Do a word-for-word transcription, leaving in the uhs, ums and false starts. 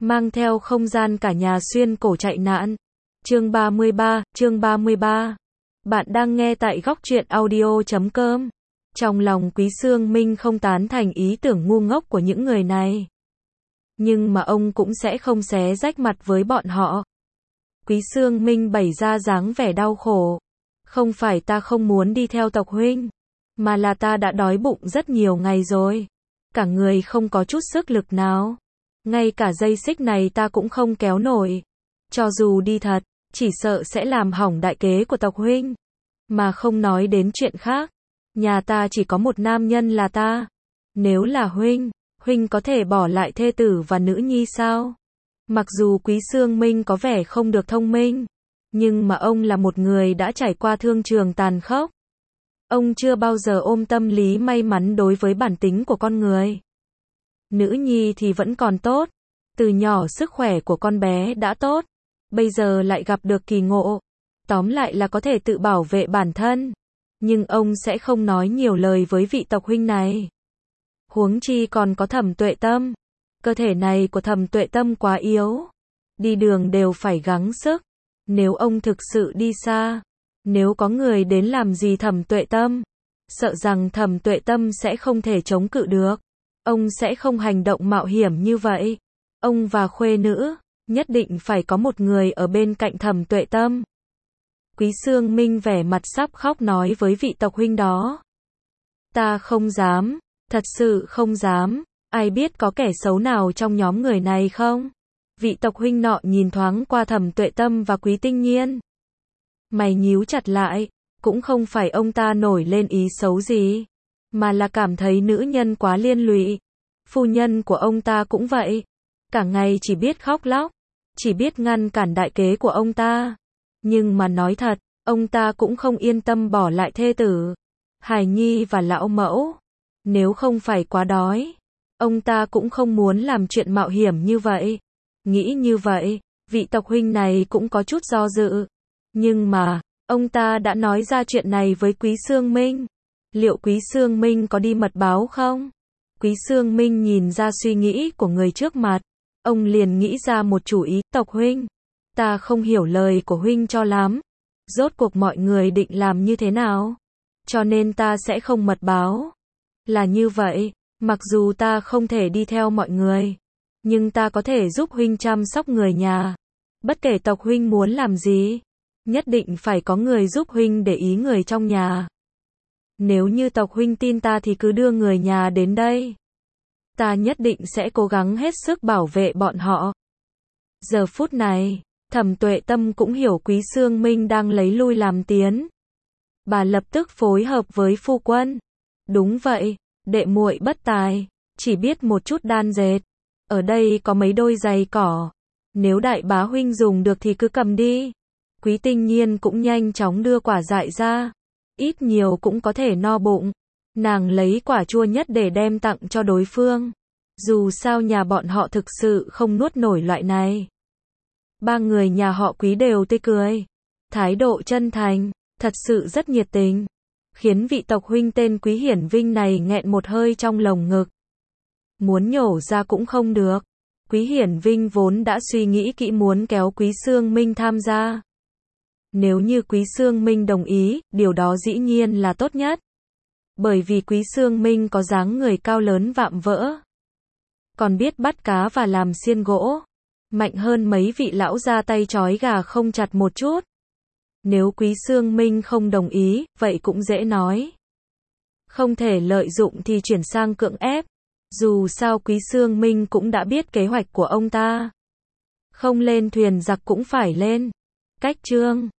mang theo không gian cả nhà xuyên cổ chạy nạn. Chương ba mươi ba, chương ba mươi ba. Bạn đang nghe tại góc truyện audio chấm com. Trong lòng Quý Xương Minh không tán thành ý tưởng ngu ngốc của những người này. Nhưng mà ông cũng sẽ không xé rách mặt với bọn họ. Quý Xương Minh bày ra dáng vẻ đau khổ. Không phải ta không muốn đi theo tộc huynh, mà là ta đã đói bụng rất nhiều ngày rồi. Cả người không có chút sức lực nào. Ngay cả dây xích này ta cũng không kéo nổi. Cho dù đi thật, chỉ sợ sẽ làm hỏng đại kế của tộc huynh. Mà không nói đến chuyện khác. Nhà ta chỉ có một nam nhân là ta. Nếu là huynh, huynh có thể bỏ lại thê tử và nữ nhi sao? Mặc dù Quý Xương Minh có vẻ không được thông minh, nhưng mà ông là một người đã trải qua thương trường tàn khốc. Ông chưa bao giờ ôm tâm lý may mắn đối với bản tính của con người. Nữ nhi thì vẫn còn tốt. Từ nhỏ sức khỏe của con bé đã tốt. Bây giờ lại gặp được kỳ ngộ. Tóm lại là có thể tự bảo vệ bản thân. Nhưng ông sẽ không nói nhiều lời với vị tộc huynh này. Huống chi còn có Thẩm Tuệ Tâm. Cơ thể này của Thẩm Tuệ Tâm quá yếu. Đi đường đều phải gắng sức. Nếu ông thực sự đi xa, nếu có người đến làm gì Thẩm Tuệ Tâm, sợ rằng Thẩm Tuệ Tâm sẽ không thể chống cự được. Ông sẽ không hành động mạo hiểm như vậy. Ông và khuê nữ, nhất định phải có một người ở bên cạnh Thẩm Tuệ Tâm. Quý Xương Minh vẻ mặt sắp khóc nói với vị tộc huynh đó. Ta không dám, thật sự không dám, ai biết có kẻ xấu nào trong nhóm người này không? Vị tộc huynh nọ nhìn thoáng qua Thẩm Tuệ Tâm và Quý Tinh Nhiên. Mày nhíu chặt lại, cũng không phải ông ta nổi lên ý xấu gì, mà là cảm thấy nữ nhân quá liên lụy. Phu nhân của ông ta cũng vậy, cả ngày chỉ biết khóc lóc, chỉ biết ngăn cản đại kế của ông ta. Nhưng mà nói thật, ông ta cũng không yên tâm bỏ lại thê tử, hài nhi và lão mẫu. Nếu không phải quá đói, ông ta cũng không muốn làm chuyện mạo hiểm như vậy. Nghĩ như vậy, vị tộc huynh này cũng có chút do dự. Nhưng mà, ông ta đã nói ra chuyện này với Quý Xương Minh. Liệu Quý Xương Minh có đi mật báo không? Quý Xương Minh nhìn ra suy nghĩ của người trước mặt. Ông liền nghĩ ra một chủ ý. Tộc huynh, ta không hiểu lời của huynh cho lắm. Rốt cuộc mọi người định làm như thế nào? Cho nên ta sẽ không mật báo. Là như vậy, mặc dù ta không thể đi theo mọi người, nhưng ta có thể giúp huynh chăm sóc người nhà. Bất kể tộc huynh muốn làm gì, nhất định phải có người giúp huynh để ý người trong nhà. Nếu như tộc huynh tin ta thì cứ đưa người nhà đến đây. Ta nhất định sẽ cố gắng hết sức bảo vệ bọn họ. Giờ phút này, Thẩm Tuệ Tâm cũng hiểu Quý Xương Minh đang lấy lui làm tiến. Bà lập tức phối hợp với phu quân. Đúng vậy, đệ muội bất tài, chỉ biết một chút đan dệt. Ở đây có mấy đôi giày cỏ. Nếu đại bá huynh dùng được thì cứ cầm đi. Quý Tinh Nhiên cũng nhanh chóng đưa quả dại ra. Ít nhiều cũng có thể no bụng. Nàng lấy quả chua nhất để đem tặng cho đối phương. Dù sao nhà bọn họ thực sự không nuốt nổi loại này. Ba người nhà họ Quý đều tươi cười. Thái độ chân thành, thật sự rất nhiệt tình. Khiến vị tộc huynh tên Quý Hiển Vinh này nghẹn một hơi trong lồng ngực. Muốn nhổ ra cũng không được. Quý Hiển Vinh vốn đã suy nghĩ kỹ muốn kéo Quý Xương Minh tham gia. Nếu như Quý Xương Minh đồng ý, điều đó dĩ nhiên là tốt nhất. Bởi vì Quý Xương Minh có dáng người cao lớn vạm vỡ. Còn biết bắt cá và làm xiên gỗ. Mạnh hơn mấy vị lão ra tay trói gà không chặt một chút. Nếu Quý Xương Minh không đồng ý, vậy cũng dễ nói. Không thể lợi dụng thì chuyển sang cưỡng ép. Dù sao Quý Xương Minh cũng đã biết kế hoạch của ông ta. Không lên thuyền giặc cũng phải lên. Cách chương